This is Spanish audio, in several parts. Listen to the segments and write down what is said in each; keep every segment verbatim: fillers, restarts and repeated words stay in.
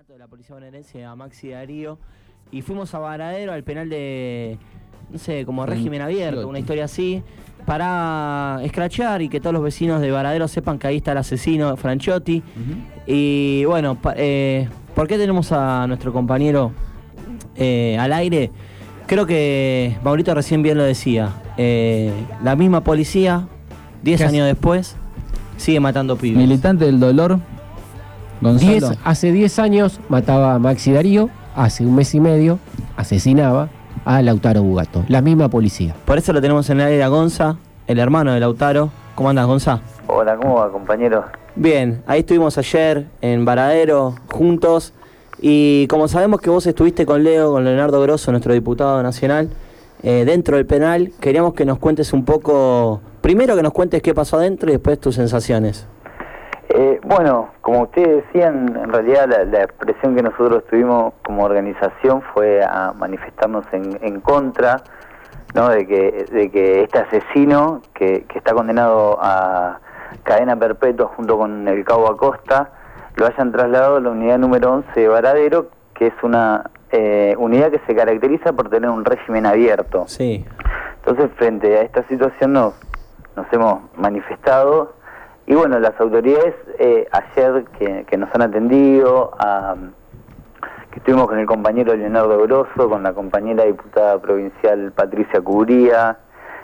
asesinato de la policía bonaerense a Maxi Darío y fuimos a Varadero al penal de, no sé, como régimen abierto, una historia así, para escrachear y que todos los vecinos de Varadero sepan que ahí está el asesino Franchiotti. Uh-huh. Y bueno, pa, eh, ¿por qué tenemos a nuestro compañero eh, al aire? Creo que Maurito recién bien lo decía, eh, la misma policía, diez años después, sigue matando pibes. Militante del dolor, Gonzalo. Diez, hace diez años mataba a Maxi Darío, hace un mes y medio asesinaba a Lautaro Bugato, la misma policía. Por eso lo tenemos en el aire a Gonza, el hermano de Lautaro. ¿Cómo andas, Gonza? Hola, ¿cómo va, compañero? Bien, ahí estuvimos ayer en Varadero juntos y como sabemos que vos estuviste con Leo, con Leonardo Grosso, nuestro diputado nacional, eh, dentro del penal, queríamos que nos cuentes un poco, primero que nos cuentes qué pasó adentro y después tus sensaciones. Eh, bueno, como ustedes decían, en realidad la, la expresión que nosotros tuvimos como organización fue a manifestarnos en, en contra, ¿no? de que de que este asesino que, que está condenado a cadena perpetua junto con el cabo Acosta lo hayan trasladado a la unidad número once de Varadero, que es una eh, unidad que se caracteriza por tener un régimen abierto. Sí. Entonces, frente a esta situación nos, nos hemos manifestado. Y bueno, las autoridades eh, ayer que, que nos han atendido, a, que estuvimos con el compañero Leonardo Grosso, con la compañera diputada provincial Patricia Cubría,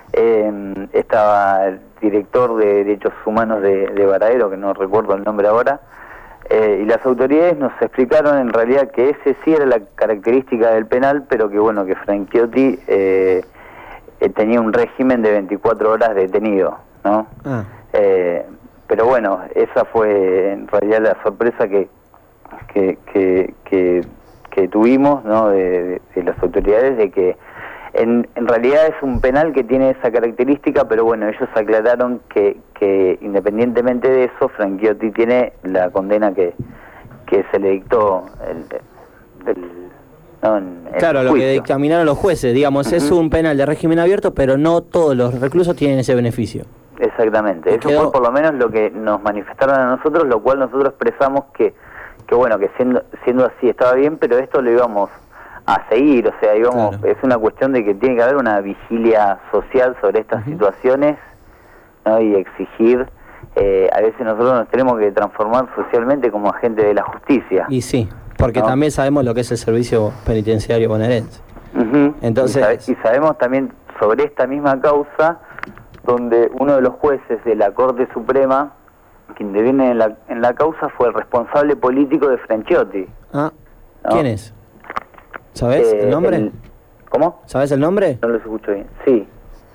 eh, estaba el director de Derechos Humanos de, de Varadero, que no recuerdo el nombre ahora, eh, y las autoridades nos explicaron en realidad que ese sí era la característica del penal, pero que bueno, que Franchiotti eh, eh, tenía un régimen de veinticuatro horas detenido, ¿no? Ah. Eh, Pero bueno, esa fue en realidad la sorpresa que que, que, que, que tuvimos, ¿no? de, de, de las autoridades, de que en, en realidad es un penal que tiene esa característica, pero bueno, ellos aclararon que, que independientemente de eso, Franchiotti tiene la condena que, que se le dictó el, el, no, en, claro, el lo que dictaminaron los jueces, digamos, uh-huh. Es un penal de régimen abierto, pero no todos los reclusos tienen ese beneficio. Exactamente, eso quedó... fue por lo menos lo que nos manifestaron a nosotros, lo cual nosotros expresamos que, que bueno, que siendo siendo así estaba bien, pero esto lo íbamos a seguir, o sea, íbamos, claro. Es una cuestión de que tiene que haber una vigilia social sobre estas uh-huh. situaciones, ¿no? Y exigir, eh, a veces nosotros nos tenemos que transformar socialmente como agentes de la justicia. Y sí, porque ¿no? También sabemos lo que es el servicio penitenciario bonaerense. Uh-huh. Entonces... Y, sab- y sabemos también sobre esta misma causa, donde uno de los jueces de la Corte Suprema, que interviene en la, en la causa, fue el responsable político de Franchiotti. Ah, ¿no? ¿Quién es? ¿Sabes eh, el nombre? El, ¿Cómo? ¿Sabes el nombre? No lo escucho bien. Sí.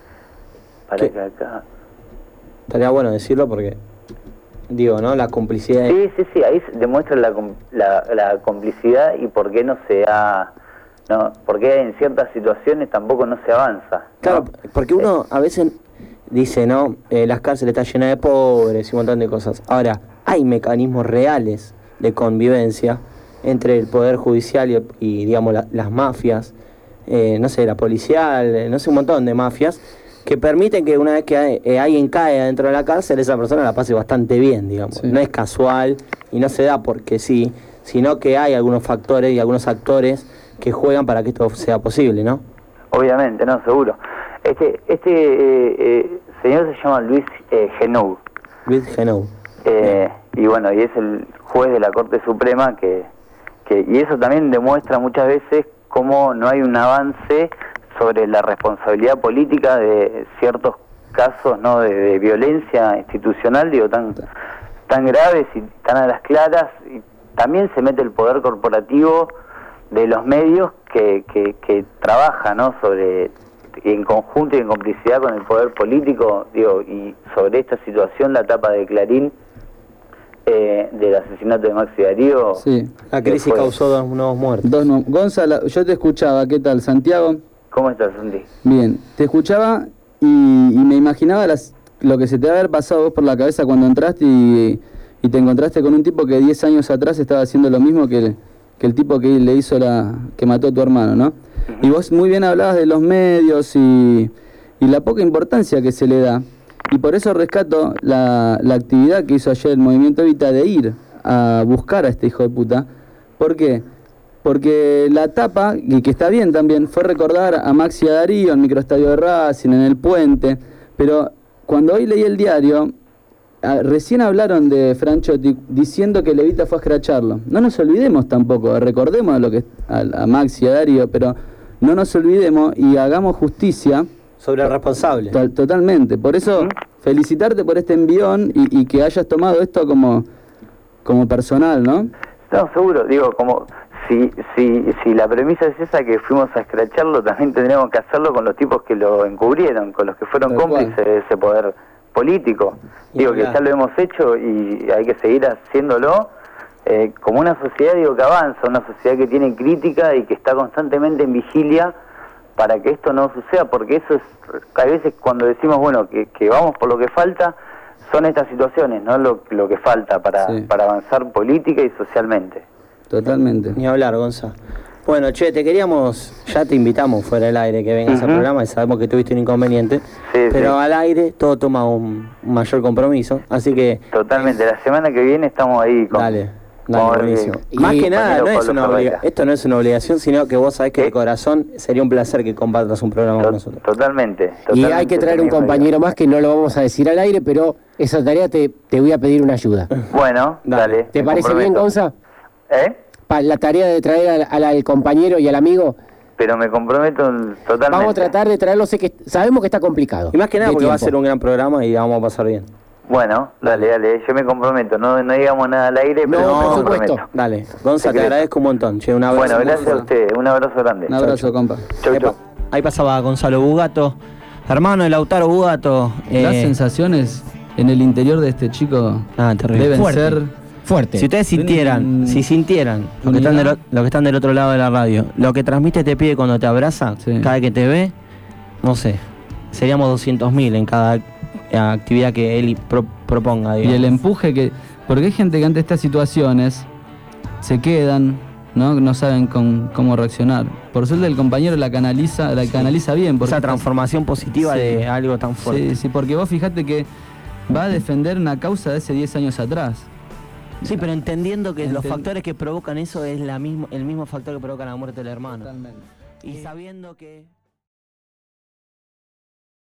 Para ¿Qué? Que acá... Estaría bueno decirlo porque, digo, ¿no? La complicidad... De... Sí, sí, sí, ahí demuestra la, la, la complicidad y por qué no se ha... No, porque en ciertas situaciones tampoco no se avanza, ¿no? Claro, porque uno a veces... Dice, ¿no? Eh, las cárceles están llenas de pobres y un montón de cosas. Ahora, hay mecanismos reales de convivencia entre el Poder Judicial y, y digamos, la, las mafias, eh, no sé, la policial, no sé, un montón de mafias, que permiten que una vez que hay, eh, alguien cae dentro de la cárcel, esa persona la pase bastante bien, digamos. Sí. No es casual y no se da porque sí, sino que hay algunos factores y algunos actores que juegan para que esto sea posible, ¿no? Obviamente, no, seguro. Este este eh, eh, señor se llama Luis eh, Genou. Luis Genou. Eh, y bueno, y es el juez de la Corte Suprema que, que... Y eso también demuestra muchas veces cómo no hay un avance sobre la responsabilidad política de ciertos casos, ¿no? de, de violencia institucional, digo, tan, tan graves y tan a las claras. Y también se mete el poder corporativo de los medios que, que, que trabaja, ¿no? sobre... en conjunto y en complicidad con el poder político, digo, y sobre esta situación, la tapa de Clarín eh, del asesinato de Maxi Darío. Sí, la crisis fue... causó dos nuevos muertos. Dos no... Gonzalo, yo te escuchaba, ¿qué tal? Santiago. ¿Cómo estás, Santi? Bien, te escuchaba y, y me imaginaba las, lo que se te va a haber pasado vos por la cabeza cuando entraste y, y te encontraste con un tipo que diez años atrás estaba haciendo lo mismo que el, que el tipo que le hizo la... que mató a tu hermano, ¿no? Y vos muy bien hablabas de los medios y, y la poca importancia que se le da. Y por eso rescato la, la actividad que hizo ayer el Movimiento Evita de ir a buscar a este hijo de puta, ¿Por qué? Porque la etapa, y que está bien también, fue recordar a Maxi y a Darío en el microestadio de Racing, en el puente, pero cuando hoy leí el diario, a, recién hablaron de Franchotti diciendo que Levita fue a escracharlo. No nos olvidemos tampoco, recordemos a, lo que, a, a Maxi y a Darío, pero no nos olvidemos y hagamos justicia. Sobre el responsable. To totalmente, por eso felicitarte por este envión y, y que hayas tomado esto como, como personal, ¿no? No, seguro, digo, como... Si, si, si la premisa es esa, que fuimos a escracharlo, también tendríamos que hacerlo con los tipos que lo encubrieron, con los que fueron Tal cómplices cual. de ese poder político. Y Digo que claro. ya lo hemos hecho y hay que seguir haciéndolo eh, como una sociedad, digo, que avanza, una sociedad que tiene crítica y que está constantemente en vigilia para que esto no suceda, porque eso es, a veces cuando decimos, bueno, que, que vamos por lo que falta, son estas situaciones, ¿no? Lo, lo que falta para, Sí. para avanzar política y socialmente. Totalmente. Ni hablar, Gonza. Bueno, che, te queríamos, ya te invitamos fuera del aire que vengas al Ujú. programa, y sabemos que tuviste un inconveniente, Sí, pero sí. al aire todo toma un mayor compromiso, así que Totalmente, la semana que viene estamos ahí con... dale, vamos dale, a ver buenísimo. qué- Más Y- que nada, no compañero es Pablo una Ferreira. obliga- esto no es una obligación, sino que vos sabés que de ¿Qué? corazón sería un placer que compartas un programa To- con nosotros. Totalmente, Y totalmente. hay que traer un tenés compañero más que no lo vamos a decir al aire, pero esa tarea te, te voy a pedir una ayuda. razón. Bueno, Dale. dale. ¿Te me parece bien, comprometo. Gonza? ¿Eh? Pa- la tarea de traer al, al- al compañero y al amigo. Pero me comprometo totalmente. Vamos a tratar de traerlo, sé que sabemos que está complicado. Y más que nada de porque va a tiempo. ser un gran programa y la vamos a pasar bien. Bueno, dale, dale, yo me comprometo. No, no digamos nada al aire, pero No, me por comprometo. supuesto. Dale, Gonza, te Secreto. agradezco un montón. Che, un abrazo. Bueno, gracias a Gonza. ustedes. Un abrazo grande. Un abrazo, compa. Chau, Ahí, chau. pa- ahí pasaba Gonzalo Bugato, hermano de Lautaro Bugato. eh, Las sensaciones en el interior de este chico ah, terrible. deben Fuerte. ser... Fuerte. Si ustedes sintieran, Tienen si sintieran lo que, están del, o- lo que están del otro lado de la radio, lo que transmite este pibe cuando te abraza, Sí. cada vez que te ve, no sé, seríamos doscientos mil en cada eh, actividad que él pro- proponga. Y digamos. el empuje que... Porque hay gente que ante estas situaciones se quedan, ¿no? No saben con, cómo reaccionar. Por suerte el compañero la canaliza, la canaliza bien. porque Esa transformación positiva Sí. de algo tan fuerte. Sí, sí, porque vos fijate que va a defender una causa de hace diez años atrás. Sí, pero entendiendo que los Enten- factores que provocan eso es la mismo, el mismo factor que provoca la muerte del hermano. Y sabiendo que...